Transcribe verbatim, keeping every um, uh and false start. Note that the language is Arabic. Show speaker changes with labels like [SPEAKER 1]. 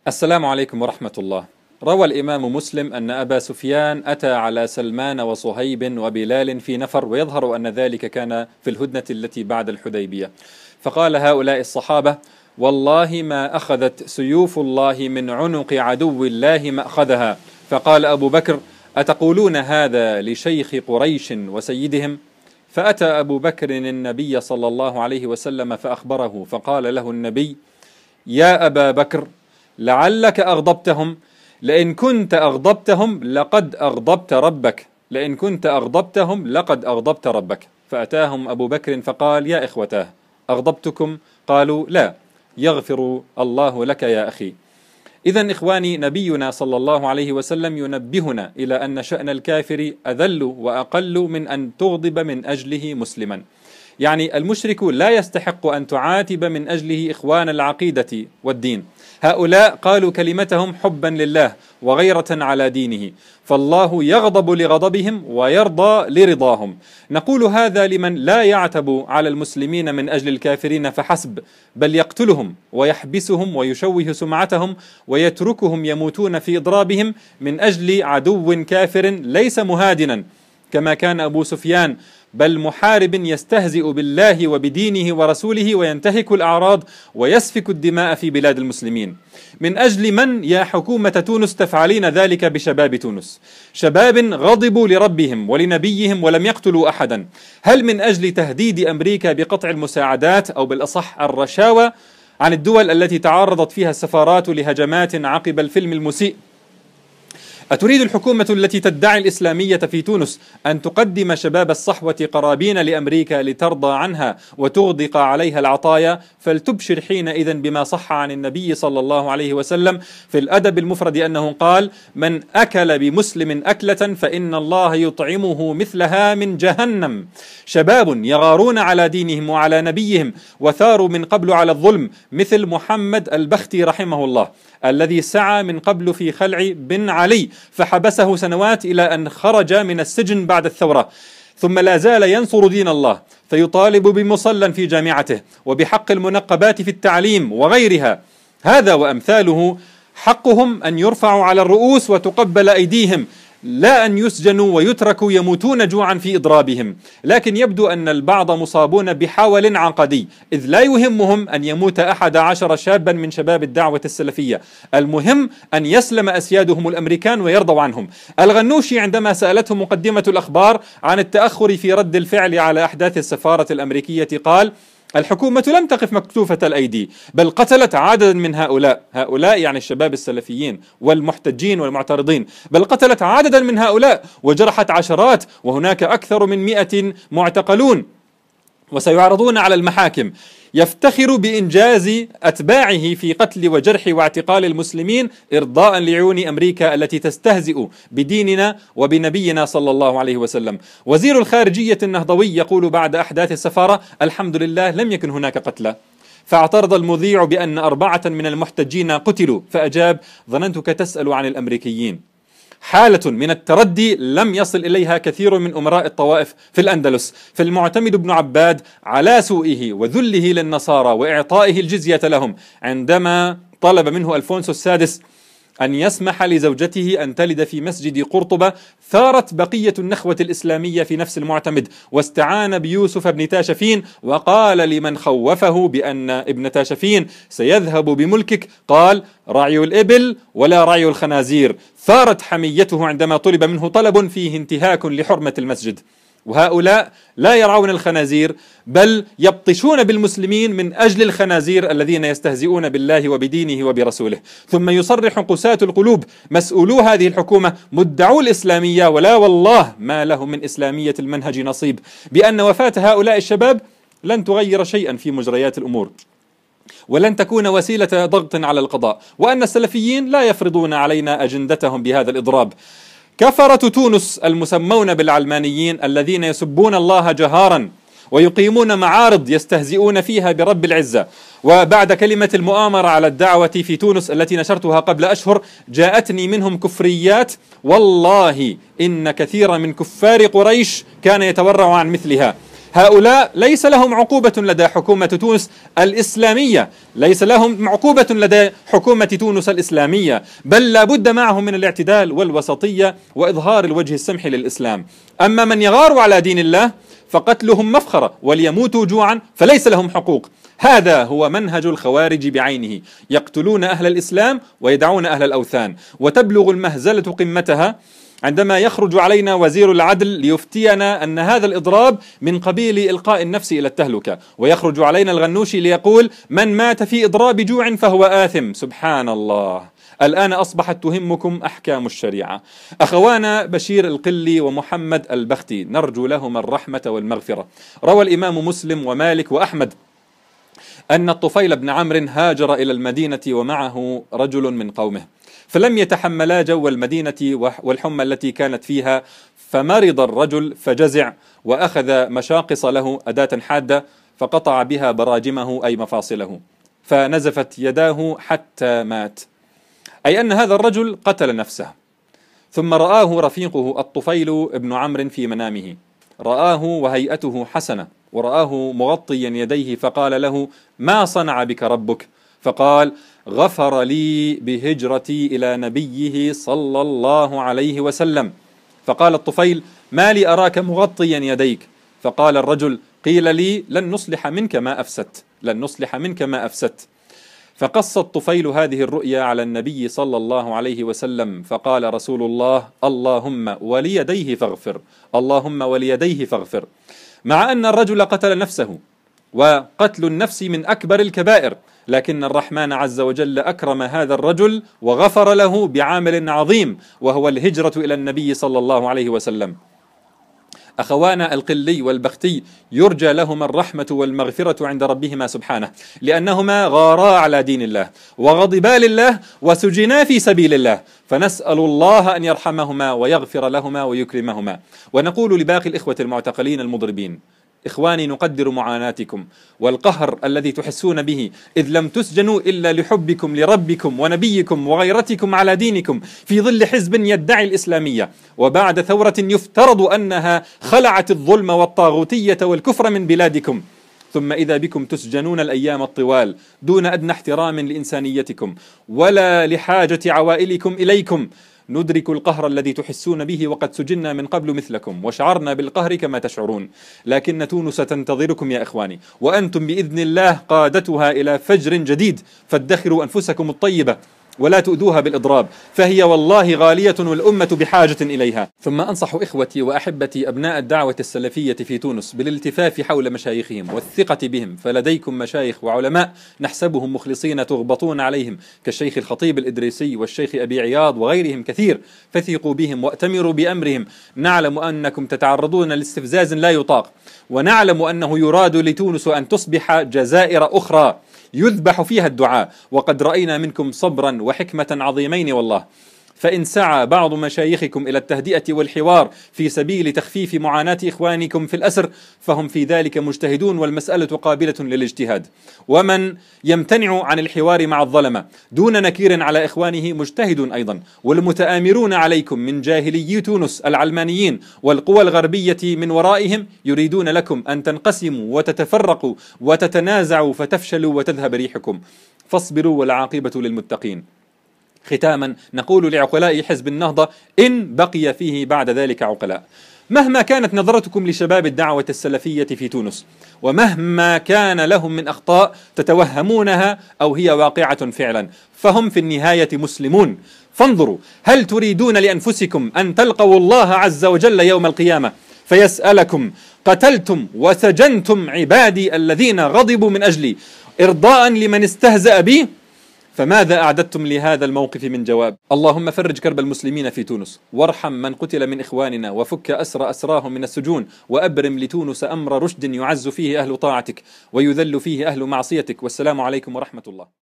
[SPEAKER 1] السلام عليكم ورحمة الله. روى الإمام مسلم أن أبا سفيان أتى على سلمان وصهيب وبلال في نفر، ويظهر أن ذلك كان في الهدنة التي بعد الحديبية، فقال هؤلاء الصحابة: والله ما أخذت سيوف الله من عنق عدو الله ما أخذها. فقال أبو بكر: أتقولون هذا لشيخ قريش وسيدهم؟ فأتى أبو بكر النبي صلى الله عليه وسلم فأخبره، فقال له النبي: يا أبا بكر، لعلك أغضبتهم، لئن كنت أغضبتهم لقد أغضبت ربك، لئن كنت أغضبتهم لقد أغضبت ربك. فأتاهم أبو بكر فقال: يا إخوتاه، أغضبتكم؟ قالوا: لا. يغفر الله لك يا أخي. إذن إخواني، نبينا صلى الله عليه وسلم ينبهنا إلى أن شأن الكافر أذل وأقل من أن تغضب من أجله مسلما. يعني المشرك لا يستحق أن تعاتب من أجله إخوان العقيدة والدين. هؤلاء قالوا كلمتهم حبا لله وغيرة على دينه، فالله يغضب لغضبهم ويرضى لرضاهم. نقول هذا لمن لا يعتب على المسلمين من أجل الكافرين فحسب، بل يقتلهم ويحبسهم ويشوه سمعتهم ويتركهم يموتون في إضرابهم من أجل عدو كافر ليس مهادنا كما كان أبو سفيان، بل محارب يستهزئ بالله وبدينه ورسوله وينتهك الأعراض ويسفك الدماء في بلاد المسلمين. من أجل من يا حكومة تونس تفعلين ذلك بشباب تونس؟ شباب غضبوا لربهم ولنبيهم ولم يقتلوا أحدا. هل من أجل تهديد أمريكا بقطع المساعدات أو بالأصح الرشاوى عن الدول التي تعرضت فيها السفارات لهجمات عقب الفيلم المسيء؟ أتريد الحكومة التي تدعي الإسلامية في تونس أن تقدم شباب الصحوة قرابين لأمريكا لترضى عنها وتغدق عليها العطايا؟ فلتبشر حينئذ بما صح عن النبي صلى الله عليه وسلم في الأدب المفرد أنه قال: من أكل بمسلم أكلة فإن الله يطعمه مثلها من جهنم. شباب يغارون على دينهم وعلى نبيهم وثاروا من قبل على الظلم، مثل محمد البختي رحمه الله الذي سعى من قبل في خلع بن علي فحبسه سنوات إلى أن خرج من السجن بعد الثورة، ثم لا زال ينصر دين الله، فيطالب بمصلى في جامعته وبحق المنقبات في التعليم وغيرها. هذا وأمثاله حقهم أن يرفعوا على الرؤوس وتقبل أيديهم، لا أن يسجنوا ويتركوا يموتون جوعا في إضرابهم. لكن يبدو أن البعض مصابون بحول عقدي، إذ لا يهمهم أن يموت أحد عشر شابا من شباب الدعوة السلفية، المهم أن يسلم أسيادهم الأمريكان ويرضوا عنهم. الغنوشي عندما سألته مقدمة الأخبار عن التأخر في رد الفعل على أحداث السفارة الأمريكية قال: الحكومة لم تقف مكتوفة الأيدي، بل قتلت عددا من هؤلاء، هؤلاء يعني الشباب السلفيين والمحتجين والمعترضين، بل قتلت عددا من هؤلاء وجرحت عشرات، وهناك أكثر من مئة معتقلون وسيعرضون على المحاكم. يفتخر بإنجاز أتباعه في قتل وجرح واعتقال المسلمين إرضاء لعيون أمريكا التي تستهزئ بديننا وبنبينا صلى الله عليه وسلم. وزير الخارجية النهضوي يقول بعد أحداث السفارة: الحمد لله لم يكن هناك قتلى. فاعترض المذيع بأن أربعة من المحتجين قتلوا، فأجاب: ظننتك تسأل عن الأمريكيين. حالة من التردي لم يصل إليها كثير من أمراء الطوائف في الأندلس. فالمعتمد بن عباد على سوءه وذله للنصارى وإعطائه الجزية لهم عندما طلب منه ألفونسو السادس أن يسمح لزوجته أن تلد في مسجد قرطبة، ثارت بقية النخوة الإسلامية في نفس المعتمد واستعان بيوسف بن تاشفين، وقال لمن خوفه بأن ابن تاشفين سيذهب بملكك قال: رعي الإبل ولا رعي الخنازير. ثارت حميته عندما طلب منه طلب فيه انتهاك لحرمة المسجد. وهؤلاء لا يرعون الخنازير، بل يبطشون بالمسلمين من أجل الخنازير الذين يستهزئون بالله وبدينه وبرسوله. ثم يصرح قساة القلوب مسؤولو هذه الحكومة مدعو الإسلامية، ولا والله ما لهم من إسلامية المنهج نصيب، بأن وفاة هؤلاء الشباب لن تغير شيئا في مجريات الأمور ولن تكون وسيلة ضغط على القضاء، وأن السلفيين لا يفرضون علينا أجندتهم بهذا الإضراب. كفرة تونس المسمون بالعلمانيين الذين يسبون الله جهارا ويقيمون معارض يستهزئون فيها برب العزة. وبعد كلمة المؤامرة على الدعوة في تونس التي نشرتها قبل أشهر جاءتني منهم كفريات، والله إن كثيرا من كفار قريش كان يتورع عن مثلها. هؤلاء ليس لهم عقوبة لدى حكومة تونس الإسلامية، ليس لهم عقوبة لدى حكومة تونس الإسلامية، بل لا بد معهم من الاعتدال والوسطية وإظهار الوجه السمح للإسلام. أما من يغار على دين الله فقتلهم مفخرة، وليموتوا جوعا فليس لهم حقوق. هذا هو منهج الخوارج بعينه، يقتلون أهل الإسلام ويدعون أهل الأوثان. وتبلغ المهزلة قمتها عندما يخرج علينا وزير العدل ليفتينا أن هذا الإضراب من قبيل إلقاء النفس إلى التهلكة، ويخرج علينا الغنوشي ليقول من مات في إضراب جوع فهو آثم. سبحان الله، الآن أصبحت تهمكم أحكام الشريعة. أخوانا بشير القلي ومحمد البختي نرجو لهما الرحمة والمغفرة. روى الإمام مسلم ومالك وأحمد أن الطفيل بن عمرو هاجر إلى المدينة ومعه رجل من قومه، فلم يتحملا جو المدينة والحمى التي كانت فيها، فمرض الرجل فجزع وأخذ مشاقص له أداة حادة فقطع بها براجمه أي مفاصله، فنزفت يداه حتى مات، أي أن هذا الرجل قتل نفسه. ثم رآه رفيقه الطفيل بن عمرو في منامه، رآه وهيئته حسنة، ورآه مغطيا يديه، فقال له ما صنع بك ربك؟ فقال غفر لي بهجرتي إلى نبيه صلى الله عليه وسلم. فقال الطفيل ما لي أراك مغطيا يديك؟ فقال الرجل قيل لي لن نصلح منك ما أفسدت، لن نصلح منك ما أفسدت. فقص الطفيل هذه الرؤيا على النبي صلى الله عليه وسلم، فقال رسول الله اللهم وليديه فاغفر، اللهم وليديه فاغفر. مع أن الرجل قتل نفسه، وقتل النفس من أكبر الكبائر، لكن الرحمن عز وجل أكرم هذا الرجل وغفر له بعامل عظيم، وهو الهجرة إلى النبي صلى الله عليه وسلم. أخوانا القلي والبختي يرجى لهما الرحمة والمغفرة عند ربهما سبحانه، لأنهما غارا على دين الله وغضبا لله وسجنا في سبيل الله، فنسأل الله أن يرحمهما ويغفر لهما ويكرمهما. ونقول لباقي الإخوة المعتقلين المضربين إخواني نقدر معاناتكم والقهر الذي تحسون به، إذ لم تسجنوا إلا لحبكم لربكم ونبيكم وغيرتكم على دينكم في ظل حزب يدعي الإسلامية، وبعد ثورة يفترض أنها خلعت الظلم والطاغوتية والكفر من بلادكم، ثم إذا بكم تسجنون الأيام الطوال دون أدنى احترام لإنسانيتكم ولا لحاجة عوائلكم إليكم. ندرك القهر الذي تحسون به، وقد سجنا من قبل مثلكم وشعرنا بالقهر كما تشعرون، لكن تونس تنتظركم يا إخواني، وأنتم بإذن الله قادتها إلى فجر جديد، فادخروا أنفسكم الطيبة ولا تؤذوها بالإضراب، فهي والله غالية والأمة بحاجة إليها. ثم أنصح إخوتي وأحبتي أبناء الدعوة السلفية في تونس بالالتفاف حول مشايخهم والثقة بهم، فلديكم مشايخ وعلماء نحسبهم مخلصين تغبطون عليهم كالشيخ الخطيب الإدريسي والشيخ أبي عياض وغيرهم كثير، فثقوا بهم وأتمروا بأمرهم. نعلم أنكم تتعرضون لاستفزاز لا يطاق، ونعلم أنه يراد لتونس أن تصبح جزائر أخرى يذبح فيها الدعاء، وقد رأينا منكم صبرا وحكمة عظيمين والله. فإن سعى بعض مشايخكم إلى التهدئة والحوار في سبيل تخفيف معاناة إخوانكم في الأسر فهم في ذلك مجتهدون، والمسألة قابلة للاجتهاد. ومن يمتنع عن الحوار مع الظلمة دون نكير على إخوانه مجتهد أيضا. والمتآمرون عليكم من جاهلي تونس العلمانيين والقوى الغربية من ورائهم يريدون لكم أن تنقسموا وتتفرقوا وتتنازعوا فتفشلوا وتذهب ريحكم، فاصبروا والعاقبة للمتقين. ختاما نقول لعقلاء حزب النهضة إن بقي فيه بعد ذلك عقلاء، مهما كانت نظرتكم لشباب الدعوة السلفية في تونس، ومهما كان لهم من أخطاء تتوهمونها أو هي واقعة فعلا، فهم في النهاية مسلمون. فانظروا هل تريدون لأنفسكم أن تلقوا الله عز وجل يوم القيامة فيسألكم قتلتم وسجنتم عبادي الذين غضبوا من أجلي إرضاء لمن استهزأ بي؟ فماذا أعددتم لهذا الموقف من جواب؟ اللهم فرج كرب المسلمين في تونس، وارحم من قتل من إخواننا، وفك أسر أسراهم من السجون، وأبرم لتونس أمر رشد يعز فيه أهل طاعتك ويذل فيه أهل معصيتك. والسلام عليكم ورحمة الله.